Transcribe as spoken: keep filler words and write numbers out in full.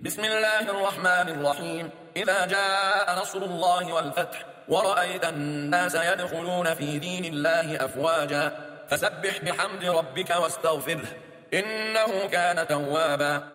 بسم الله الرحمن الرحيم إذا جاء نصر الله والفتح ورأيت الناس يدخلون في دين الله أفواجا فسبح بحمد ربك واستغفره إنه كان توابا.